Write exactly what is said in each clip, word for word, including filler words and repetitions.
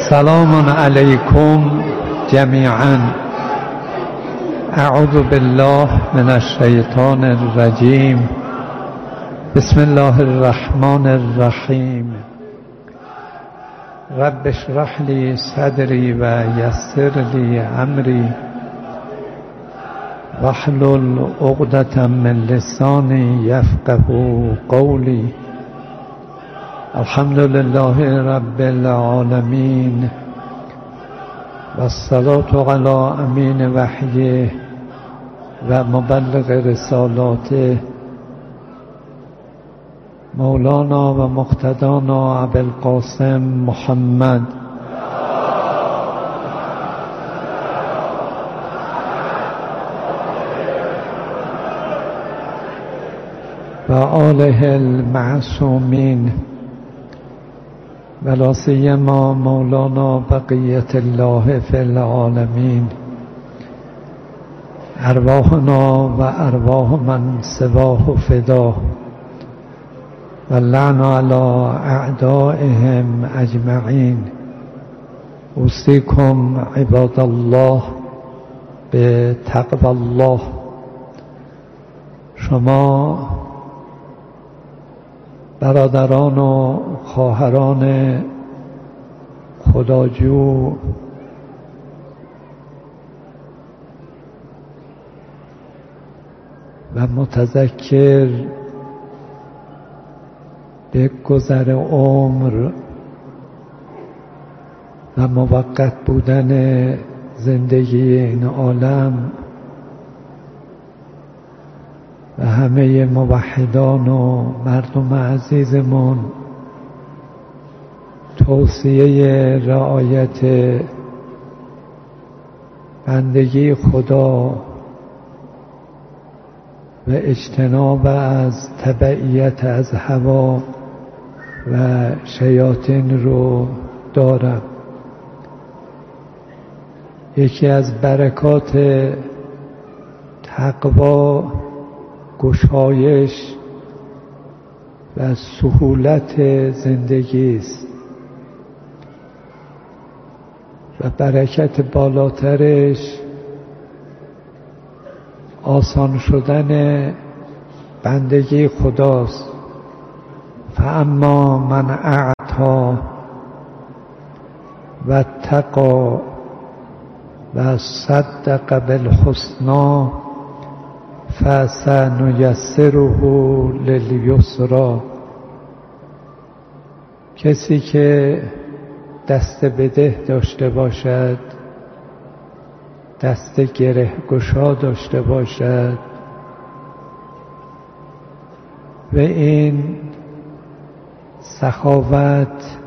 سلام علیکم جمیعا. اعوذ بالله من الشیطان الرجیم. بسم الله الرحمن الرحیم. رب اشرح لی صدری و یسر لی امری واحلل عقدة من لسانی یفقهوا قولی. الحمد لله رب العالمین والصلاة علی امین وحیه و مبلغ رسالاته مولانا و مقتدانا ابوالقاسم محمد و آله المعصومین ولا سیما مولانا بقیة الله فی العالمین. ارواحنا و ارواح من سواه فدا و لعن علی اعدائهم اجمعین. اوصیکم عباد الله به تقوی الله. شما برادران و خواهران خداجو و متذکر به گذر عمر و موقت بودن زندگی این عالم و همه موحدان و مردم عزیزمون توصیه رعایت بندگی خدا و اجتناب از تبعیت از هوا و شیاطین رو دارم. یکی از برکات تقوا گشایش و سهولت زندگی است و برکت بالاترش آسان شدن بندگی خداست. فاما من اعطی و اتقی و صدق بالحسنی فسنیسره للیسری. کسی که دست بده داشته باشد، دست گره گشا داشته باشد و این سخاوت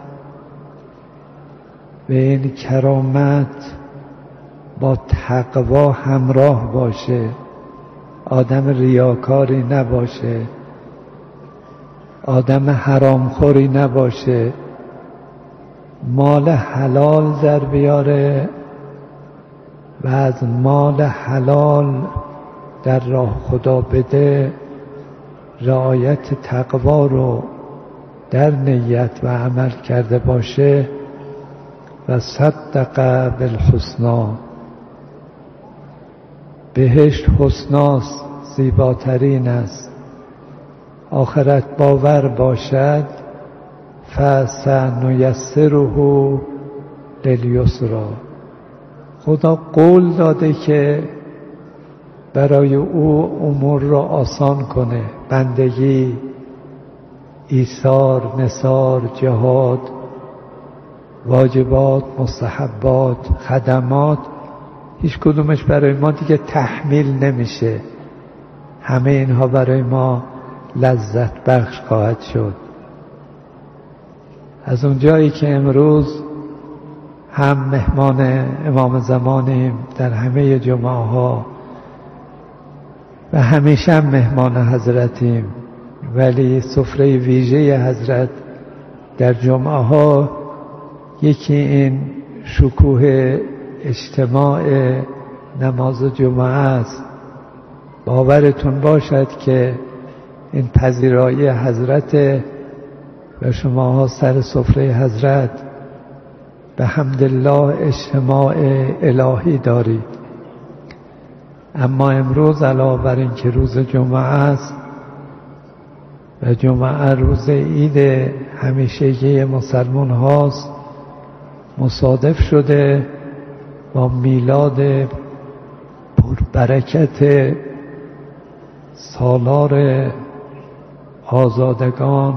و این کرامت با تقوا همراه باشه، آدم ریاکاری نباشه، آدم حرامخوری نباشه، مال حلال در بیاره و از مال حلال در راه خدا بده، رعایت تقوا رو در نیت و عمل کرده باشه و صدق بالحسنی. بهشت حسناست، زیباترین است. آخرت باور باشد فسنیسره للیسری. خدا قول داده که برای او امور را آسان کنه. بندگی، ایثار، نثار، جهاد، واجبات، مستحبات، خدمات، هیچ کدومش برای ما دیگه تحمیل نمیشه. همه اینها برای ما لذت بخش خواهد شد. از اونجایی که امروز هم مهمان امام زمانیم در همه جمعه ها و همیشه هم مهمان حضرتیم، ولی سفره ویژه حضرت در جمعه ها یکی این شکوه اجتماع نماز جمعه است. باورتون باشد که این پذیرایی حضرت و شماها سر سفره حضرت به حمدالله اجتماع الهی دارید. اما امروز علاوه بر این که روز جمعه است و جمعه روز عید همیشگی مسلمان هاست، مصادف شده با میلاد پربرکت سالار آزادگان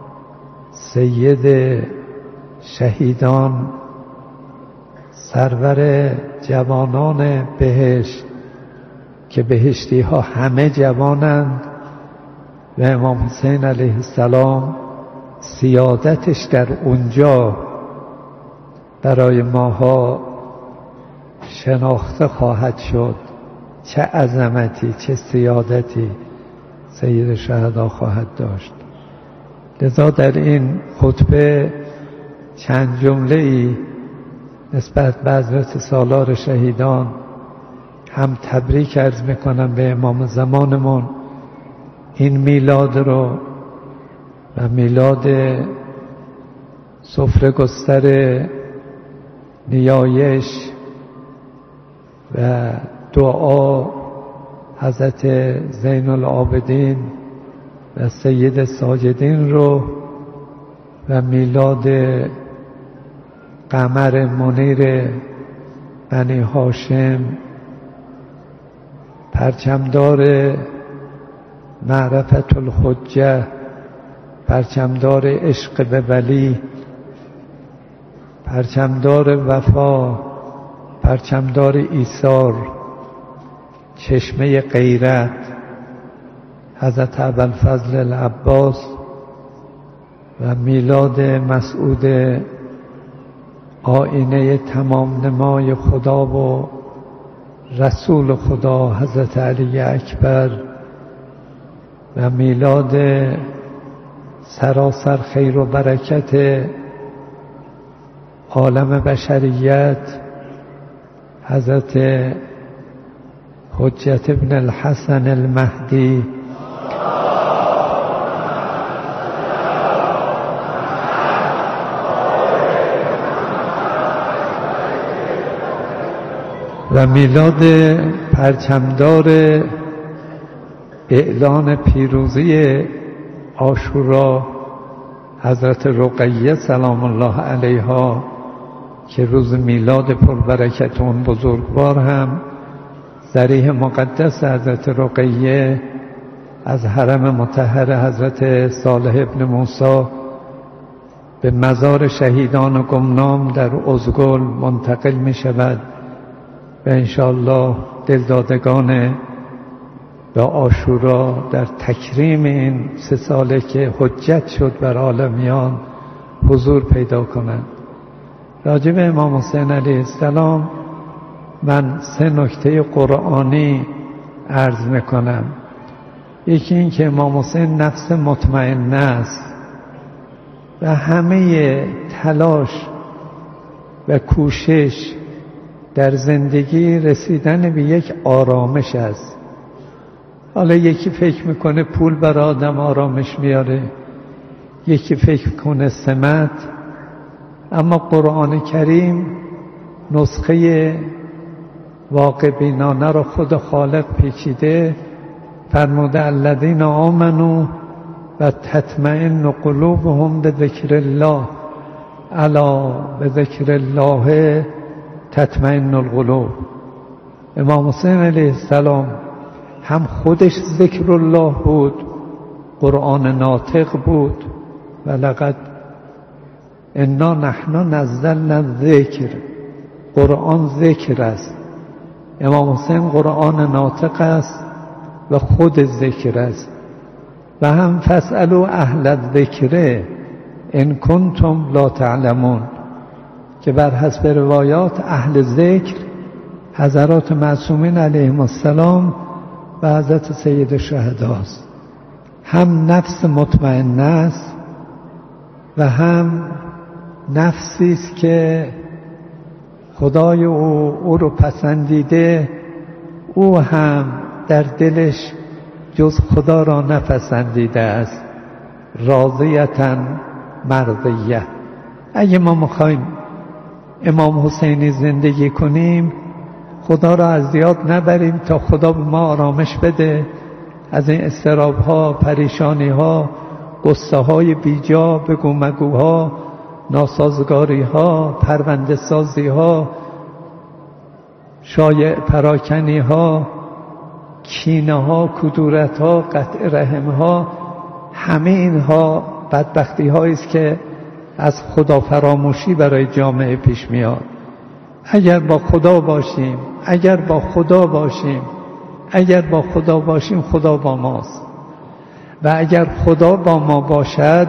سید شهیدان سرور جوانان بهشت که بهشتی ها همه جوانند و امام حسین علیه السلام سیادتش در اونجا برای ماها شناخته خواهد شد. چه عظمتی، چه سیادتی سید شهدا خواهد داشت. لذا در این خطبه چند جمله ای نسبت به حضرت سالار شهیدان هم تبریک عرض میکنم به امام زمانمون این میلاد رو و میلاد سفره گستر نیایش و دعا حضرت زین العابدین و سید ساجدین رو و میلاد قمر منیر بنی هاشم پرچمدار معرفت الحجه پرچمدار عشق به ولی پرچمدار وفا پرچمدار ایثار چشمه غیرت حضرت ابوالفضل العباس و میلاد مسعود آینه تمام نمای خدا و رسول خدا حضرت علی اکبر و میلاد سراسر خیر و برکت عالم بشریت حضرت حجت ابن الحسن المهدی و میلاد پرچمدار اعلان پیروزی عاشورا حضرت رقیه سلام الله علیها که روز میلاد پربرکت اون بزرگوار هم ضریح مقدس حضرت رقیه از حرم مطهر حضرت صالح ابن موسی به مزار شهیدان گمنام در ازگل منتقل می شود و انشاءالله دلدادگان به عاشورا در تکریم این سه ساله که حجت شد بر عالمیان حضور پیدا کنند. راجب امام حسین علیه السلام من سه نکته قرآنی عرض میکنم. یکی این که امام حسین نفس مطمئن است و همه تلاش و کوشش در زندگی رسیدن به یک آرامش است. حالا یکی فکر میکنه پول بر آدم آرامش میاره، یکی فکر میکنه سمت، اما قرآن کریم نسخه واقع بینانه را خود خالق پیچیده فرموده الذین آمنوا و تطمئن قلوبهم به ذکر الله الا به ذکر الله تطمئن القلوب. امام حسین علیه السلام هم خودش ذکر الله بود، قرآن ناطق بود و لقد انا نحن نزلنا الذکر، قرآن ذکر است. امام حسین قرآن ناطق است و خود ذکر است. و هم فاسألوا اهل الذکر ان کنتم لا تعلمون که بر حسب روایات اهل ذکر حضرات معصومین علیهم السلام و حضرت سید شهداست. هم نفس مطمئن است و هم نفسی است که خدای او او رو پسندیده، او هم در دلش جز خدا را نپسندیده است. راضیتاً مرضیه. اگه ما میخوایم امام حسینی زندگی کنیم خدا را از یاد نبریم تا خدا به ما آرامش بده از این اضطراب‌ها، پریشانی‌ها، غصه‌های بیجا، بگو مگوها، ناسازگاری‌ها، پرونده سازی‌ها، شایع پراکنی‌ها، کینه‌ها، کدورت‌ها، قطع رحم‌ها، همه اینها بدبختی‌هایی است که از خدا فراموشی برای جامعه پیش میاد. اگر با خدا باشیم اگر با خدا باشیم اگر با خدا باشیم خدا با ماست و اگر خدا با ما باشد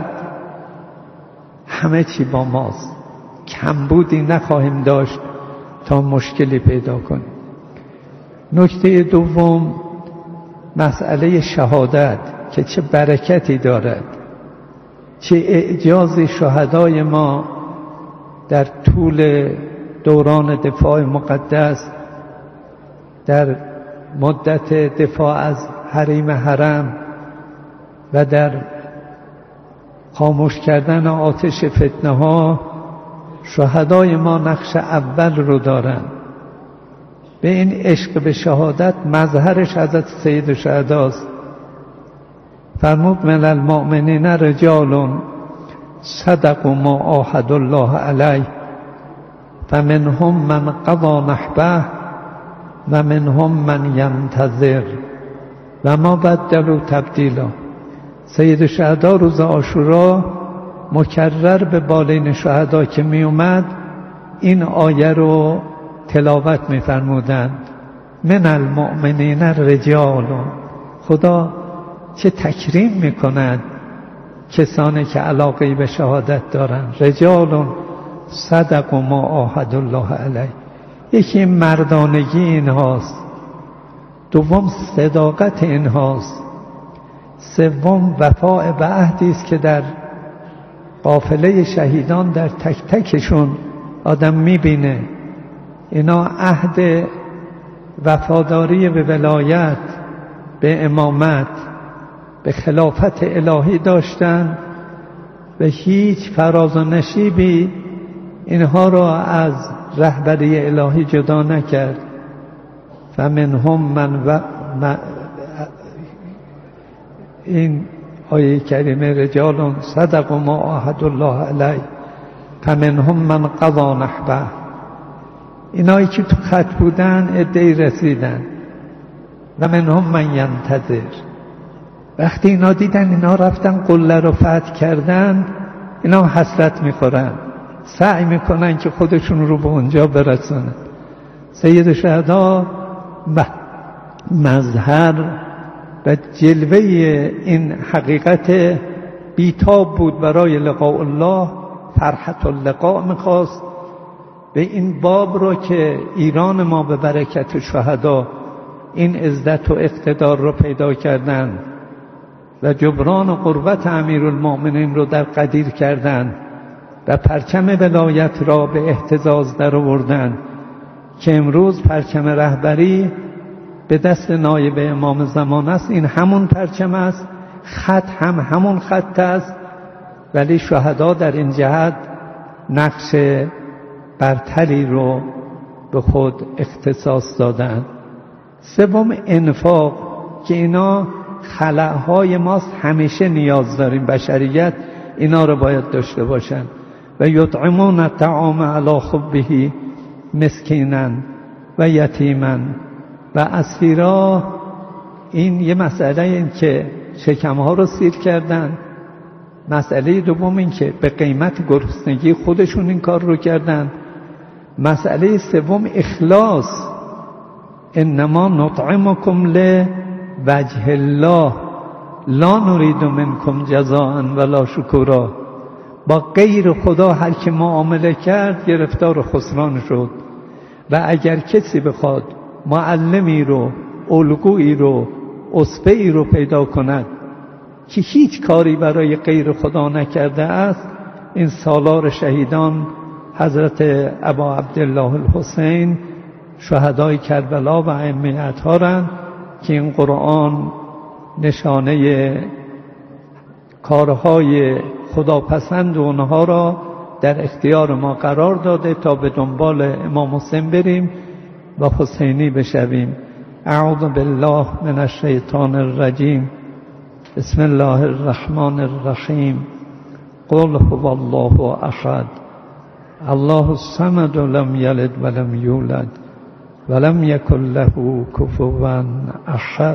همه چی با ماست، کمبودی نخواهیم داشت تا مشکلی پیدا کنیم. نکته دوم مسئله شهادت که چه برکتی دارد، چه اعجازی شهدای ما در طول دوران دفاع مقدس، در مدت دفاع از حریم حرم و در خاموش کردن آتش فتنه ها، شهدای ما نقش اول رو دارن. به این عشق به شهادت مظهرش حضرت سید الشهداست. فرمود من المؤمنین رجال صدقوا ما عاهدوا الله علیه فمنهم من قضی نحبه و منهم من ینتظر و ما بدلوا تبدیلا. سید الشهدا روز عاشورا مکرر به بالین شهدا که می اومد این آیه رو تلاوت می فرمودند من المؤمنین رجال. خدا چه تکریم می کند کسانی که علاقه به شهادت دارند. رجال صدقوا ما عاهدوا الله علیه. یکی مردانگی این هاست، دوم صداقت این هاست، سوم وفاء به عهدی است که در قافله شهیدان در تک تکشون آدم میبینه. اینا عهد وفاداری به ولایت، به امامت، به خلافت الهی داشتن و هیچ فراز و نشیبی اینها را از رهبری الهی جدا نکرد. فمنهم من و این آیه کریمه رجال صدقوا ما عاهدوا الله علیه فمنهم من قضی نحبه. اینایی که تو خط بودن عده‌ای رسیدن و منهم من ینتظر. وقتی اینا دیدن اینا رفتن قله رو فتح کردن، اینا حسرت میخورن، سعی میکنن که خودشون رو به اونجا برسونن. سید شهدا مظهر و جلوه این حقیقت بیتاب بود برای لقاء الله. فرحت اللقاء میخواست. به این باب رو که ایران ما به برکت شهدا این عزت و اقتدار رو پیدا کردن و جبران و قربت امیرالمؤمنین رو در قدیر کردن و پرچم ولایت را به اهتزاز در آوردن که امروز پرچم رهبری به دست نایب امام زمان است. این همون پرچم است، خط هم همون خط است، ولی شهدا در این جهت نقش برتری رو به خود اختصاص دادن. سوم انفاق که اینا خلأهای ماست، همیشه نیاز داریم، بشریت اینا رو باید داشته باشن. و یطعمون الطعام علی حبه مسکینا و یتیما و اسیرا. این یه مسئله این که شکمها رو سیر کردن. مسئله دوم این که به قیمت گرسنگی خودشون این کار رو کردن. مسئله سوم اخلاص. انما نطعمکم لوجه الله لا نريد منکم جزاء ولا شکورا. با غیر خدا هر که معامله کرد گرفتار خسران شد. و اگر کسی بخواد معلمی رو، الگویی رو، اسوه‌ای رو پیدا کند که هیچ کاری برای غیر خدا نکرده است، این سالار شهیدان حضرت ابا عبدالله الحسین شهدای کربلا و ائمه اطهارند که این قرآن نشانه کارهای خداپسند اونها را در اختیار ما قرار داده تا به دنبال امام حسین بریم و حسینی بشویم. اعوذ بالله من الشیطان الرجیم. بسم الله الرحمن الرحیم. قل هو الله احد الله الصمد لم یلد ولم یولد ولم یکن له کفوا احد.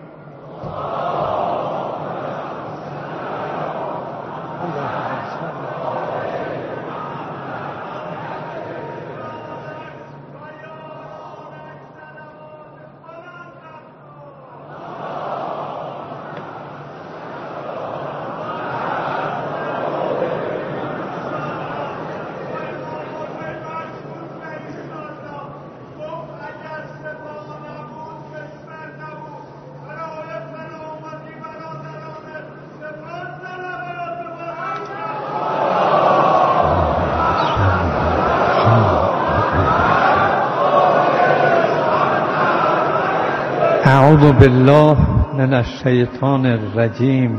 اعوذ بالله من الشیطان الرجیم.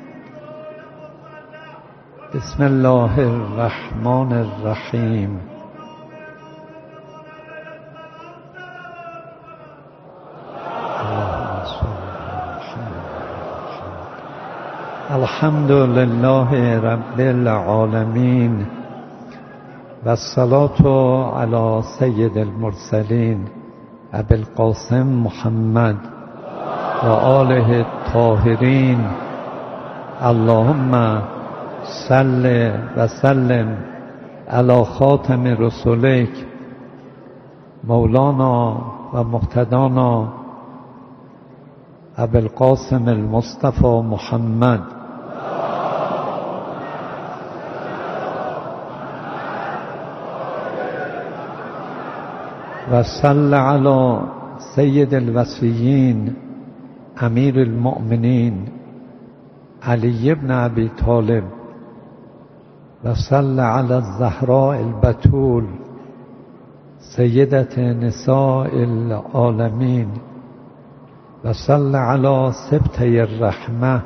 بسم الله الرحمن الرحیم. الحمد لله رب العالمین و الصلاة علی سید المرسلین ابی القاسم محمد و آله الطاهرین. اللهم صل و سلم علی خاتم رسولک مولانا و مقتدانا ابی القاسم المصطفى محمد و صل علی سید الوصیین امیر المؤمنین علی بن ابی طالب و صل علی الزهراء البتول سیدة نساء العالمین و صل علی سبطی الرحمة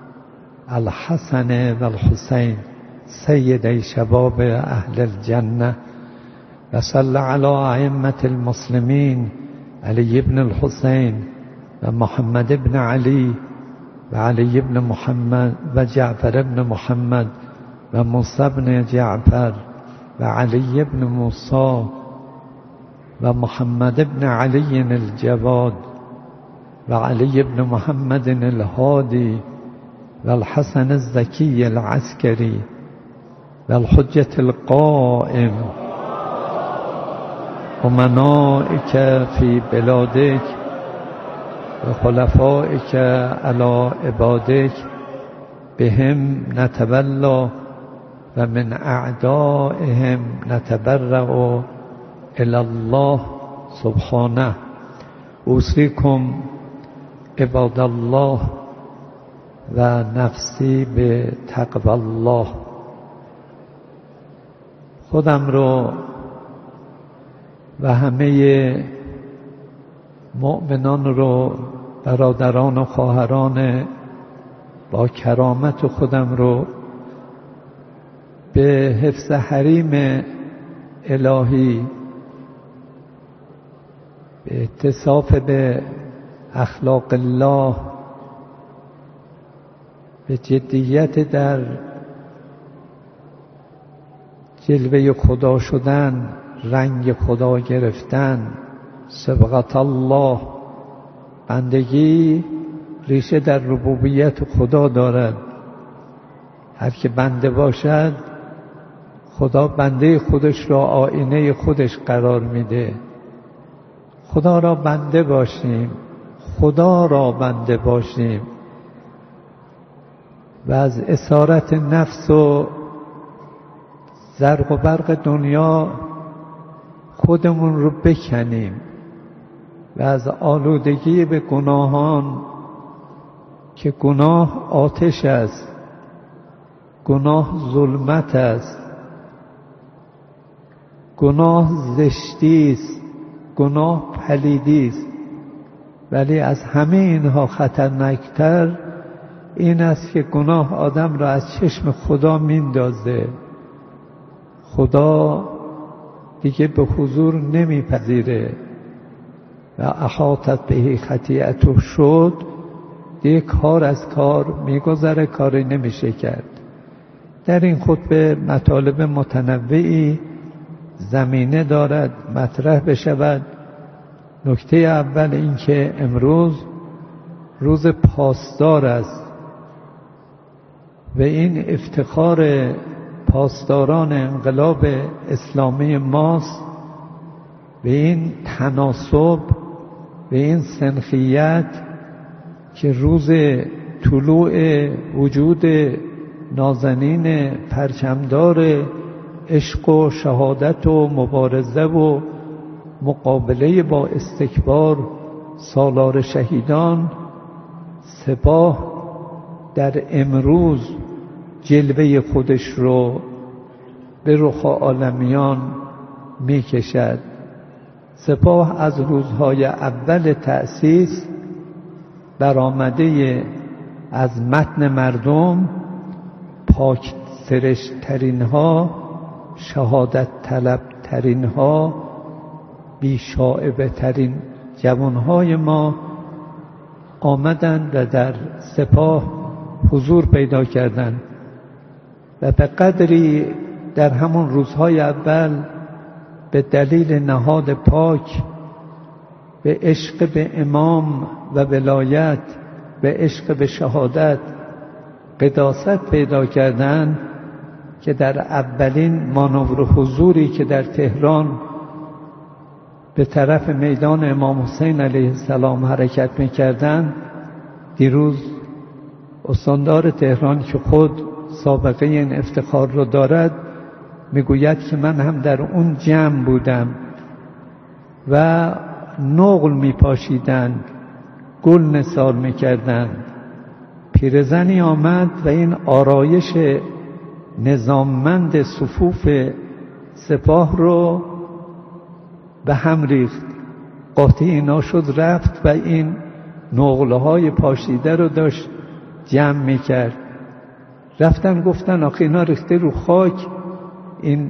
الحسن و الحسین سیدی شباب اهل الجنه و صل علی ائمة المسلمین علی بن الحسین و محمد بن علی و علی بن محمد و جعفر بن محمد و موسی بن جعفر و علی بن موسی و محمد بن علی الجواد و علی بن محمد الهادی و الحسن الزکی العسکری و الحجة القائم امنائک فی بلادک و خلفائک علی عبادک بهم نتولا و من اعدائهم نتبرأ الی الله سبحانه. اوصیکم عباد الله و نفسی به تقوی الله. خودم رو و همه مؤمنان رو، برادران و خواهران با کرامت خودم رو به حفظ حریم الهی، به اتصاف به اخلاق الله، به جدیت در جلوه خدا شدن، رنگ خدا گرفتن، سبقت الله. بندگی ریشه در ربوبیت خدا دارد. هر که بنده باشد خدا بنده خودش را آینه خودش قرار میده. خدا را بنده باشیم، خدا را بنده باشیم و از اسارت نفس و زرق و برق دنیا خودمون رو بکنیم و از آلودگی به گناهان، که گناه آتش است، گناه ظلمت است، گناه زشتی است، گناه پلیدی است، ولی از همه اینها خطرناکتر این است که گناه آدم را از چشم خدا میندازه خدا دیگه به حضور نمیپذیره و احاطت بهی خطیئته شد، دیگه کار از کار میگذره، کاری نمیشه کرد. در این خطبه مطالب متنوعی زمینه دارد مطرح بشود. نکته اول این که امروز روز پاسدار است و این افتخار پاسداران انقلاب اسلامی ماست، به این تناسب، به این سنخیت که روز طلوع وجود نازنین پرچمدار عشق و شهادت و مبارزه و مقابله با استکبار سالار شهیدان، سپاه در امروز جلوه خودش رو به رخ عالمیان می کشد. سپاه از روزهای اول تأسیس برآمده از متن مردم، پاک سرشت ترین ها، شهادت طلب ترین ها، بی شائبه ترین جوانهای ما آمدند و در سپاه حضور پیدا کردند و به قدری در همون روزهای اول به دلیل نهاد پاک، به عشق به امام و ولایت، به عشق به شهادت قداست پیدا کردند که در اولین مانور حضوری که در تهران به طرف میدان امام حسین علیه السلام حرکت می‌کردند، دیروز استاندار تهران که خود سابقه این افتخار رو دارد میگوید که من هم در اون جمع بودم و نقل میپاشیدند، گل نثار میکردند. پیرزنی آمد و این آرایش نظاممند صفوف سپاه رو به هم ریخت، قاطی اینا شد، رفت و این نقلهای پاشیده رو داشت جمع میکرد. رفتن گفتن آخه اینا ریخته رو خاک، این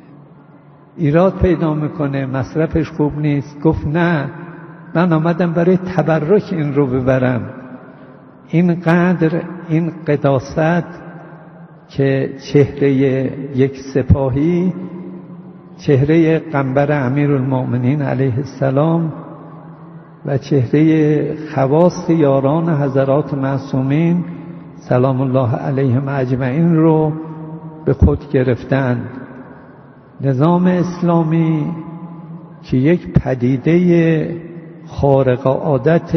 ایراد پیدا میکنه، مصرفش خوب نیست. گفت نه، من آمدم برای تبرک این رو ببرم. این قدر، این قداست که چهره یک سپاهی، چهره قنبر امیرالمؤمنین علیه السلام و چهره خواص یاران حضرات معصومین سلام الله علیهم اجمعین رو به خود گرفتند. نظام اسلامی که یک پدیده خارق عادت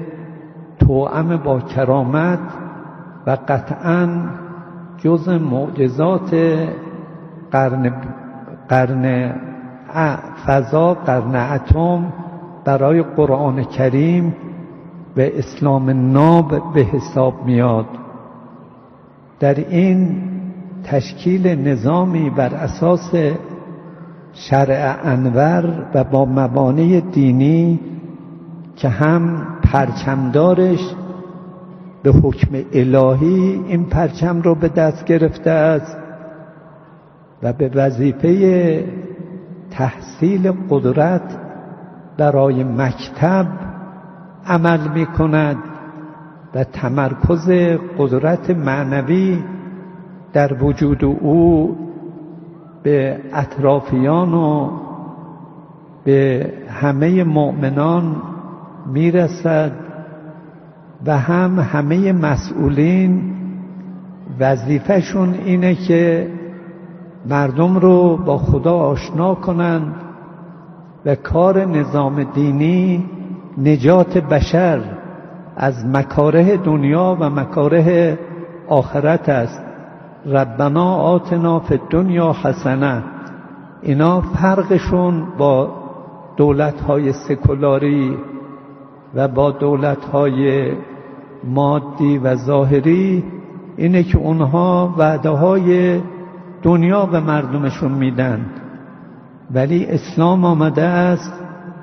توأم با کرامت و قطعاً جز معجزات قرن قرن فضا، قرن اتم برای قرآن کریم و اسلام ناب به حساب میاد. در این تشکیل نظامی بر اساس شرع انور و با مبانی دینی که هم پرچمدارش به حکم الهی این پرچم رو به دست گرفته است و به وظیفه تحصیل قدرت برای مکتب عمل می کند و تمرکز قدرت معنوی در وجود او به اطرافیان و به همه مؤمنان میرسد و هم همه مسئولین وظیفهشون اینه که مردم رو با خدا آشنا کنند و کار نظام دینی نجات بشر از مکاره دنیا و مکاره آخرت است. ربنا آتنا فی الدنیا حسنه. اینا فرقشون با دولت‌های سکولاری و با دولت‌های مادی و ظاهری اینه که اونها وعده‌های دنیا به مردمشون میدن، ولی اسلام آمده است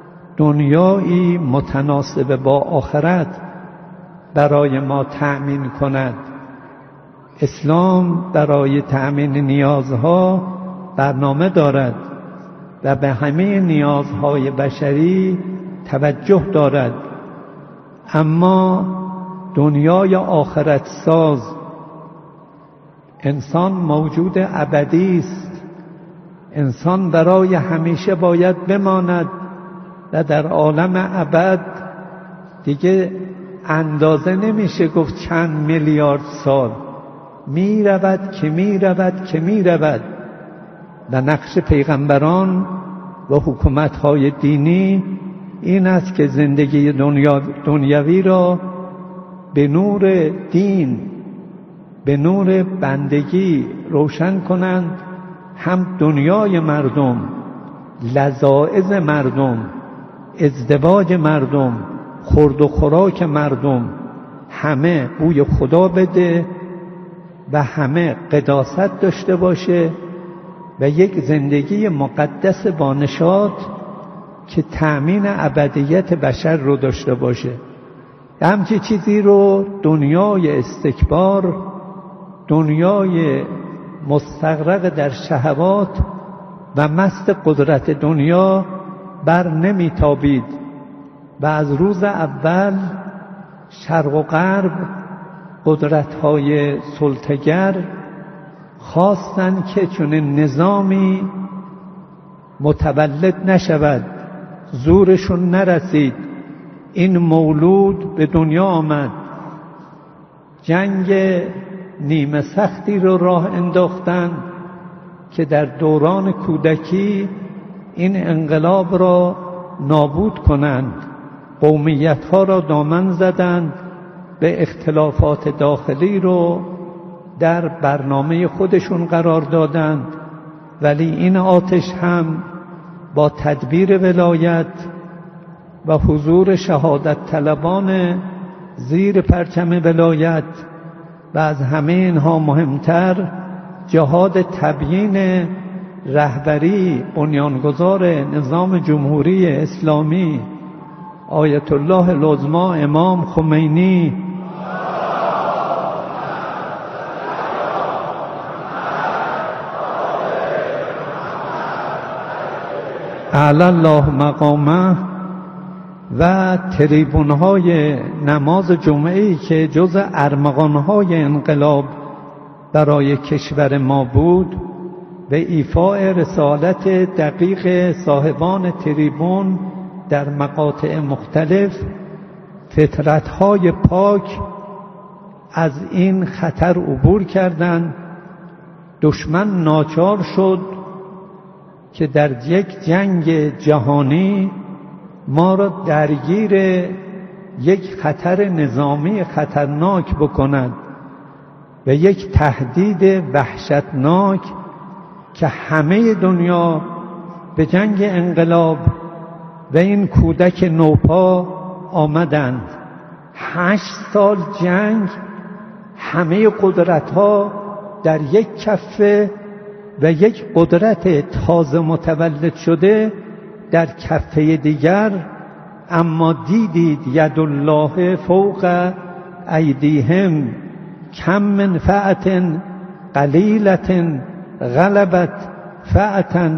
دنیایی متناسب با آخرت برای ما تأمین کند. اسلام برای تأمین نیازها برنامه دارد و به همه نیازهای بشری توجه دارد، اما دنیای آخرت ساز، انسان موجود ابدی است، انسان برای همیشه باید بماند و در عالم ابد دیگه اندازه نمیشه گفت چند میلیارد سال، می رود که می رود که می رود. و نقش پیغمبران و حکومت‌های دینی این است که زندگی دنیا دنیوی را به نور دین، به نور بندگی روشن کنند، هم دنیای مردم، لذاذ مردم، ازدواج مردم، خورد و خوراک مردم همه بوی خدا بده و همه قداست داشته باشه و یک زندگی مقدس با نشاط که تأمین ابدیت بشر رو داشته باشه. همچی چیزی رو دنیای استکبار، دنیای مستغرق در شهوات و مست قدرت دنیا بر نمیتابید و از روز اول شرق و غرب قدرت‌های سلطه‌گر خواستند که چنین نظامی متولد نشود، زورشون نرسید، این مولود به دنیا آمد، جنگ نیمه سختی رو راه انداختند که در دوران کودکی این انقلاب را نابود کنند، قومیت‌ها را دامن زدند، به اختلافات داخلی رو در برنامه خودشون قرار دادند، ولی این آتش هم با تدبیر ولایت و حضور شهادت طلبان زیر پرچم ولایت و از همه اینها مهمتر جهاد تبیین رهبری بنیانگذار نظام جمهوری اسلامی آیت الله العظمی امام خمینی اعلی الله مقامه و تریبون‌های نماز جمعه‌ای که جز ارمغان‌های انقلاب برای کشور ما بود، به ایفاء رسالت دقیق صاحبان تریبون در مقاطع مختلف، فطرت‌های پاک از این خطر عبور کردند. دشمن ناچار شد که در یک جنگ جهانی ما را درگیر یک خطر نظامی خطرناک بکند و یک تهدید وحشتناک که همه دنیا به جنگ انقلاب و این کودک نوپا آمدند. هشت سال جنگ، همه قدرت‌ها در یک کفه و یک قدرت تازه متولد شده در کفه دیگر، اما دیدید ید الله فوق ایدیهم کم من فئة قلیلة غلبت فئة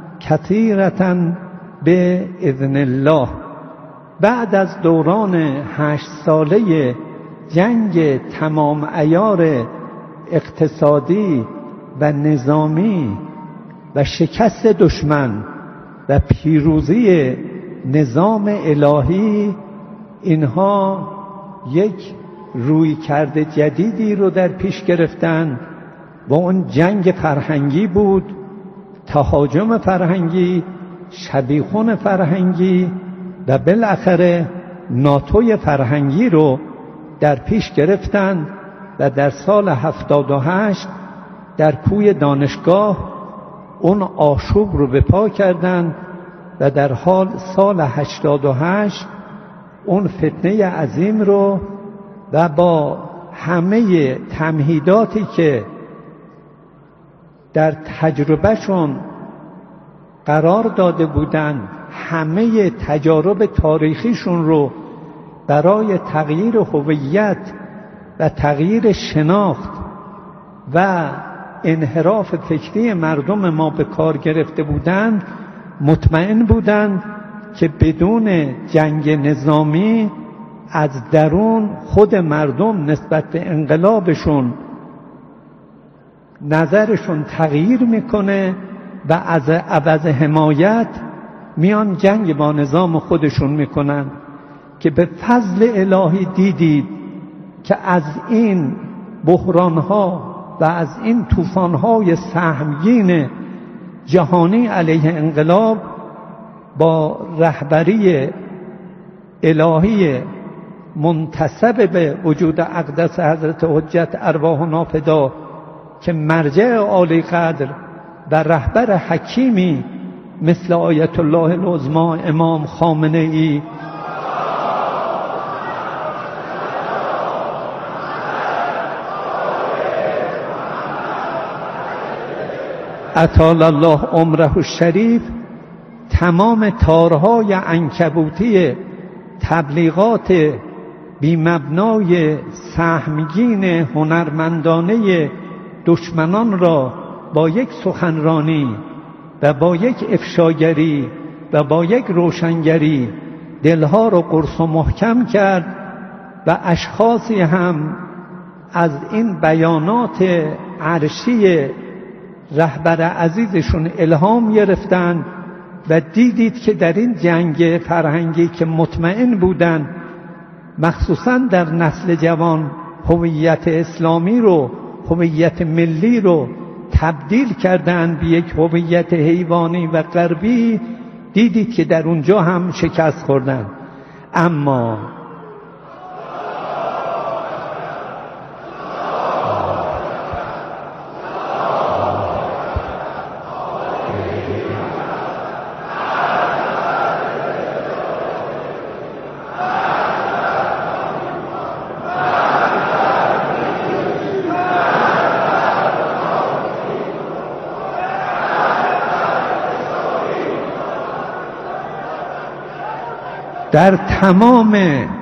کثیرة باذن الله. بعد از دوران هشت ساله جنگ تمام عیار اقتصادی و نظامی و شکست دشمن و پیروزی نظام الهی، اینها یک رویکرد جدیدی رو در پیش گرفتند و اون جنگ فرهنگی بود، تهاجم فرهنگی، شبیخون فرهنگی و بالاخره ناتوی فرهنگی رو در پیش گرفتند و در سال هفتاد و هشت در کوی دانشگاه اون آشوب رو به پا کردند و در حال سال هشتاد و هشت اون فتنه عظیم رو و با همه تمهیداتی که در تجربهشون قرار داده بودند، همه تجارب تاریخیشون رو برای تغییر هویت و تغییر شناخت و انحراف فکری مردم ما به کار گرفته بودند، مطمئن بودند که بدون جنگ نظامی از درون خود مردم نسبت به انقلابشون نظرشون تغییر میکنه و از عوض حمایت میان جنگ با نظام خودشون میکنن، که به فضل الهی دیدید که از این بحرانها و از این طوفانهای سهمگین جهانی علیه انقلاب با رهبری الهی منتسب به وجود اقدس حضرت حجت ارواحنا فدا که مرجع عالی قدر و رهبر حکیمی مثل آیت الله العظمی امام خامنه ای اطال الله عمره الشریف تمام تارهای عنکبوتی تبلیغات بی‌مبنای سهمگین هنرمندانه دشمنان را با یک سخنرانی و با یک افشاگری و با یک روشنگری دلها را قرص و محکم کرد و اشخاصی هم از این بیانات عرشی رهبر عزیزشون الهام گرفتند و دیدید که در این جنگ فرهنگی که مطمئن بودند مخصوصا در نسل جوان هویت اسلامی رو، هویت ملی رو تبدیل کردند به یک هویت حیوانی و غربی، دیدید که در اونجا هم شکست خوردند. اما در تمام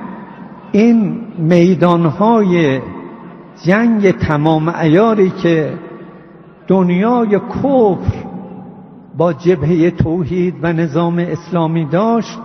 این میدانهای جنگ تمام عیاری که دنیای کفر با جبهه توحید و نظام اسلامی داشت،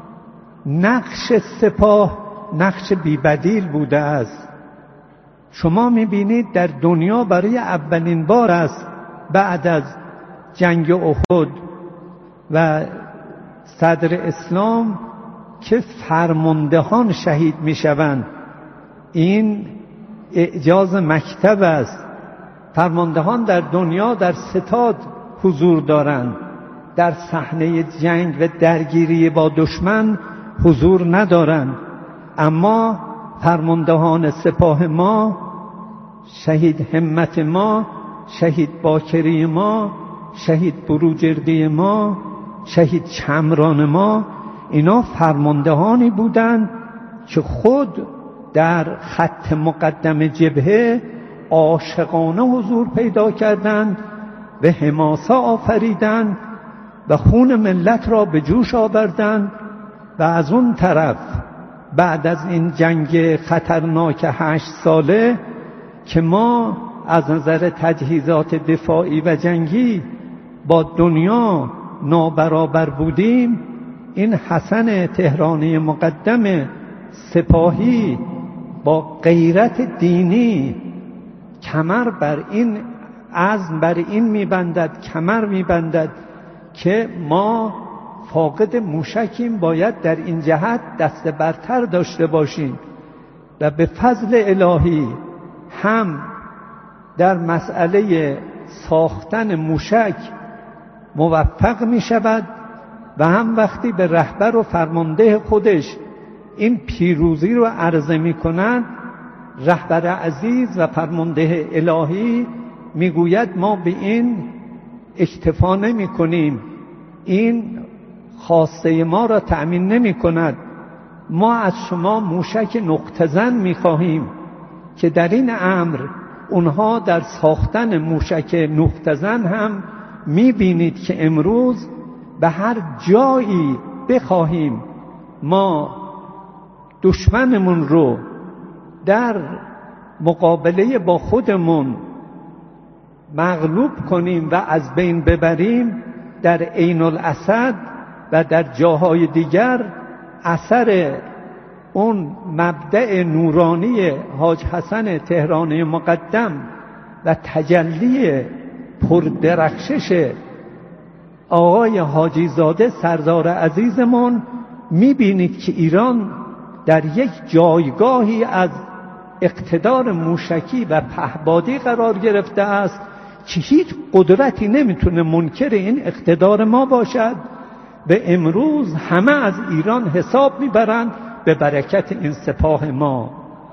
نقش سپاه نقش بی‌بدیل بوده است. شما می‌بینید در دنیا برای اولین بار است بعد از جنگ احد و صدر اسلام که فرماندهان شهید میشوند. این اعجاز مکتب است. فرماندهان در دنیا در ستاد حضور دارند، در صحنه جنگ و درگیری با دشمن حضور ندارند، اما فرماندهان سپاه ما، شهید همت ما، شهید باکری ما، شهید بروجردی ما، شهید چمران ما، اینا فرماندهانی بودند که خود در خط مقدم جبهه عاشقانه حضور پیدا کردند و حماسه آفریدند و خون ملت را به جوش آوردند. و از اون طرف بعد از این جنگ خطرناک هشت ساله که ما از نظر تجهیزات دفاعی و جنگی با دنیا نابرابر بودیم، این حسن تهرانی مقدم سپاهی با غیرت دینی کمر بر این عزم بر این میبندد کمر میبندد که ما فاقد موشکیم، باید در این جهت دست برتر داشته باشیم. و به فضل الهی هم در مسئله ساختن موشک موفق می شود و هم وقتی به رهبر و فرمانده خودش این پیروزی رو عرضه می کند، رهبر عزیز و فرمانده الهی می گوید ما به این اکتفا نمی کنیم، این خواسته ما را تأمین نمی کند، ما از شما موشک نقطه زن می خواهیم که در این امر اونها در ساختن موشک نقطه زن هم می بینید که امروز به هر جایی بخواهیم ما دشمنمون رو در مقابله با خودمون مغلوب کنیم و از بین ببریم، در عین الاسد و در جاهای دیگر اثر اون مبدأ نورانی حاج حسن تهرانی مقدم و تجلی پردرخشش آقای حاجی زاده سردار عزیزمون میبینید که ایران در یک جایگاهی از اقتدار موشکی و پهبادی قرار گرفته است که هیچ قدرتی نمیتونه منکر این اقتدار ما باشد. به امروز همه از ایران حساب میبرند به برکت این سپاه ما.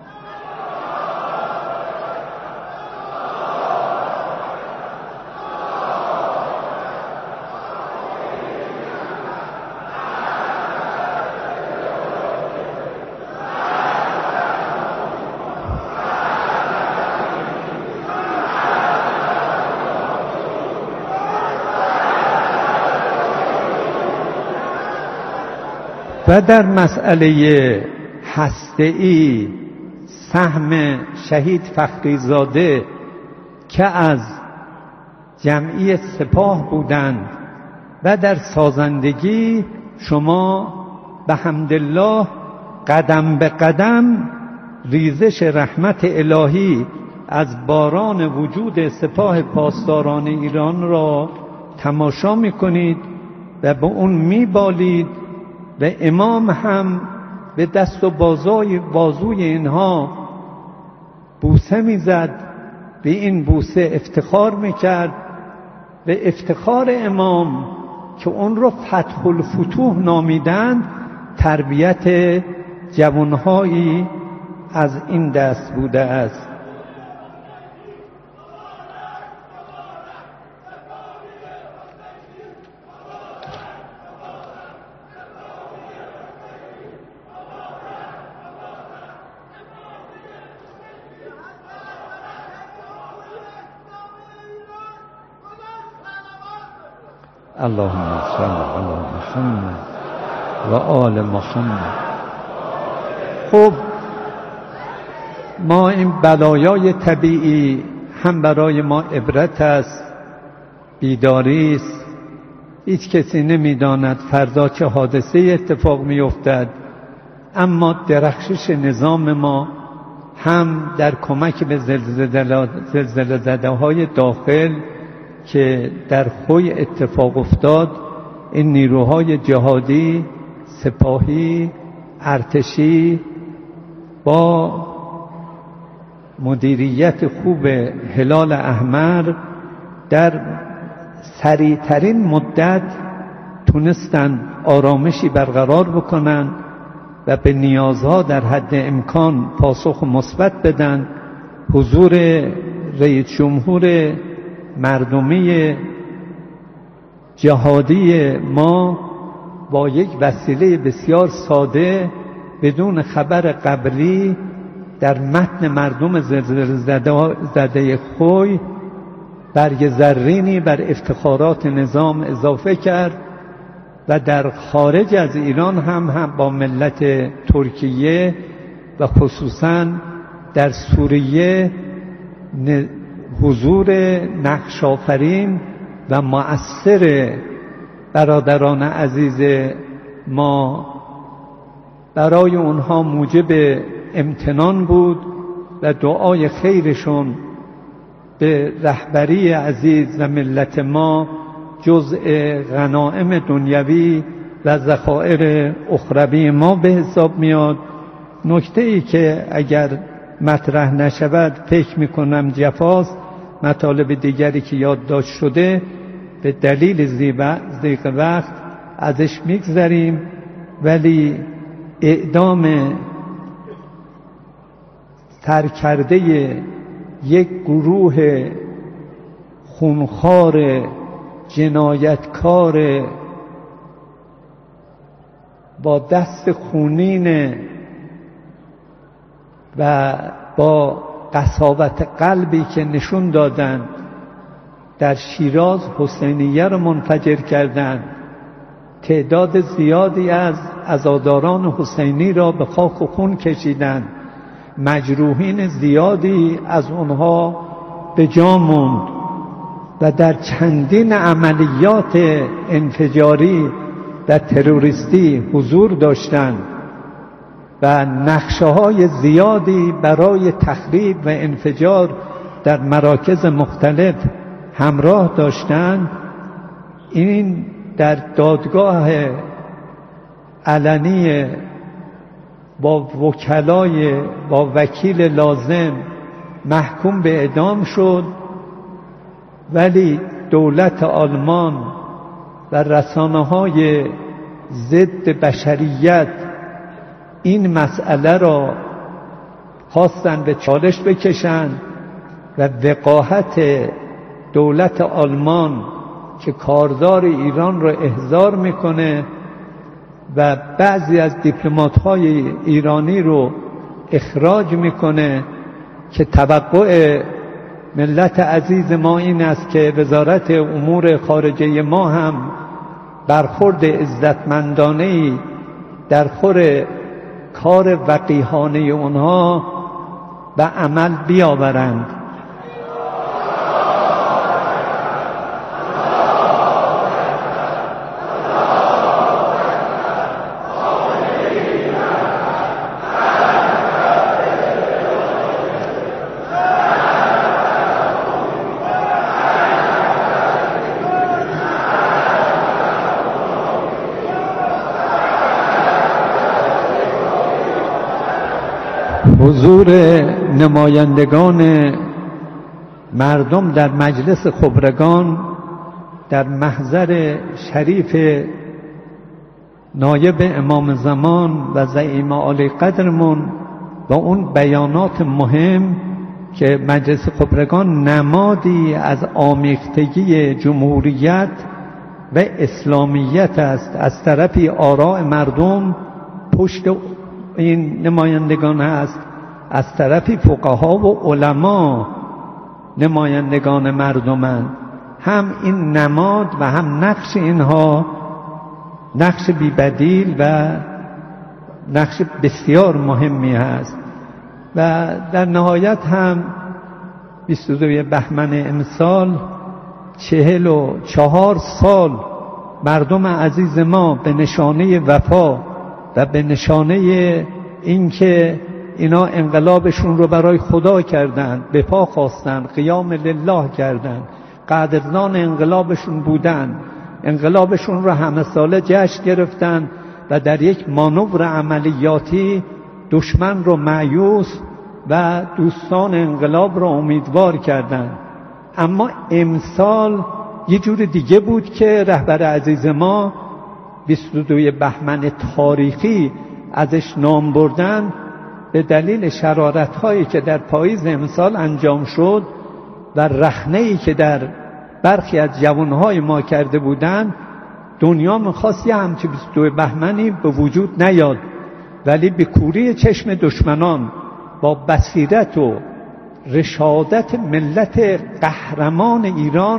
و در مسئله هسته‌ای سهم شهید فخریزاده که از جمعی سپاه بودند و در سازندگی شما به حمدالله قدم به قدم ریزش رحمت الهی از باران وجود سپاه پاسداران ایران را تماشا می‌کنید و به اون می‌بالید و امام هم به دست و بازوی بازوی اینها بوسه میزد، به این بوسه افتخار میکرد. به افتخار امام که اون رو فتح الفتوح نامیدند، تربیت جوانهایی از این دست بوده است. اللهم صل علی محمد و آل محمد. خب ما این بلایای طبیعی هم برای ما عبرت است، بیداری است. هیچ کسی نمیداند فردا چه حادثه اتفاق میافتد، اما درخشش نظام ما هم در کمک به زلزله زده های داخل که در خوی اتفاق افتاد، این نیروهای جهادی، سپاهی، ارتشی با مدیریت خوب هلال احمر در سریعترین مدت تونستن آرامشی برقرار بکنن و به نیازها در حد امکان پاسخ مثبت بدن. حضور رئیس جمهور مردمی جهادی ما با یک وسیله بسیار ساده بدون خبر قبلی در متن مردم زلزله زده خوی برگ زرینی بر افتخارات نظام اضافه کرد و در خارج از ایران هم هم با ملت ترکیه و خصوصا در سوریه حضور نقش آفرین و مؤثر برادران عزیز ما برای اونها موجب امتنان بود و دعای خیرشون به رهبری عزیز و ملت ما جزء غنایم دنیوی و ذخایر اخروی ما به حساب میاد. نکته ای که اگر مطرح نشود فکر میکنم جفاست، مطالب دیگری که یادداشت شده به دلیل ضیق وقت ازش میگذریم، ولی اعدام سرکرده یک گروه خونخوار جنایتکار با دست خونین و با قساوت قلبی که نشون دادن در شیراز حسینیه رو منفجر کردند، تعداد زیادی از عزاداران حسینی را به خاک و خون کشیدند، مجروحین زیادی از اونها به جا موند. و در چندین عملیات انفجاری و تروریستی حضور داشتند و نقشه‌های زیادی برای تخریب و انفجار در مراکز مختلف همراه داشتند، این در دادگاه علنی با وکلای با وکیل لازم محکوم به اعدام شد. ولی دولت آلمان و رسانه‌های ضد بشریت این مسئله را خواستن به چالش بکشند و وقاحت دولت آلمان که کاردار ایران را احضار میکنه و بعضی از دیپلمات‌های ایرانی رو اخراج میکنه که توقع ملت عزیز ما این است که وزارت امور خارجه ما هم برخورد عزتمندانه‌ای در خور کار وقیحانه اونها به عمل بیاورند. حضور نمایندگان مردم در مجلس خبرگان در محضر شریف نایب امام زمان و زعیم عالی قدرمون و اون بیانات مهم که مجلس خبرگان نمادی از آمیختگی جمهوریت و اسلامیت است، از طرفی آراء مردم پشت این نمایندگان هست، از طرفی فقها و علما نمایندگان مردمند. هم این نماد و هم نقش اینها نقش بی‌بدیل و نقش بسیار مهمی هست. و در نهایت هم بیست و دو بهمن امسال چهل و چهار سال مردم عزیز ما به نشانه وفا و به نشانه اینکه اینا انقلابشون رو برای خدا کردند، به پا خواستند، قیام لله کردند، قدردان انقلابشون بودند، انقلابشون رو همه ساله جشن گرفتند و در یک مانور عملیاتی دشمن رو مایوس و دوستان انقلاب رو امیدوار کردند. اما امسال یه جور دیگه بود که رهبر عزیز ما بیست و دو بهمن تاریخی ازش نام بردن به دلیل شرارت‌هایی که در پاییز امسال انجام شد و رخنه‌ای که در برخی از جوانهای ما کرده بودند. دنیا می‌خواست یه همچین بیست و دو بهمنی به وجود نیاد، ولی به کوری چشم دشمنان با بصیرت و رشادت ملت قهرمان ایران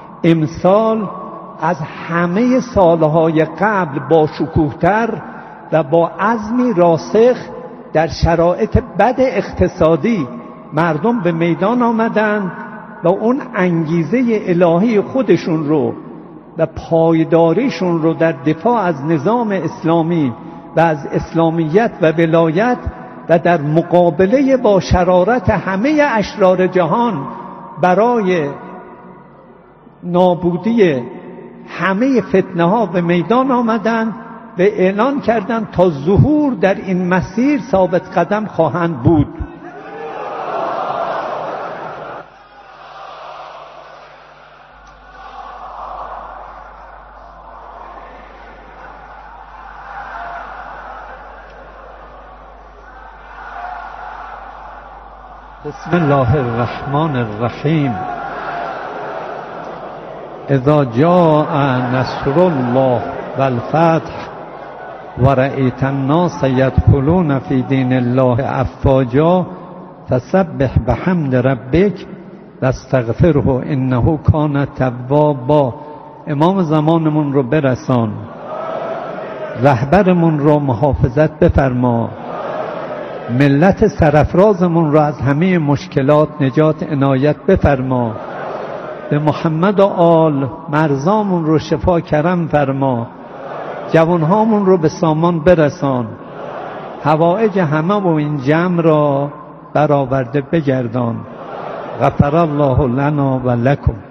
امسال از همه سالهای قبل با شکوه‌تر و با عزمی راسخ در شرایط بد اقتصادی مردم به میدان آمدند و اون انگیزه الهی خودشون رو و پایداریشون رو در دفاع از نظام اسلامی و از اسلامیت و ولایت و در مقابله با شرارت همه اشرار جهان برای نابودی همه فتنه ها به میدان آمدند و اعلان کردند تا ظهور در این مسیر ثابت قدم خواهند بود. بسم الله الرحمن الرحیم. اذا جاء نصر الله والفتح ورأيت الناس يدخلون في دين الله افواجا فسبح بحمد ربك واستغفره انه كان توابا. امام زمانمون رو برسان، رهبرمون رو محافظت بفرما، ملت سرافرازمون رو از همه مشکلات نجات عنایت بفرما، به محمد و آل مرزامون رو شفا کرم فرما، جوانهامون رو به سامان برسان، حوائج همه و این جمع را برآورده بگردان. غفر الله لنا و لکم.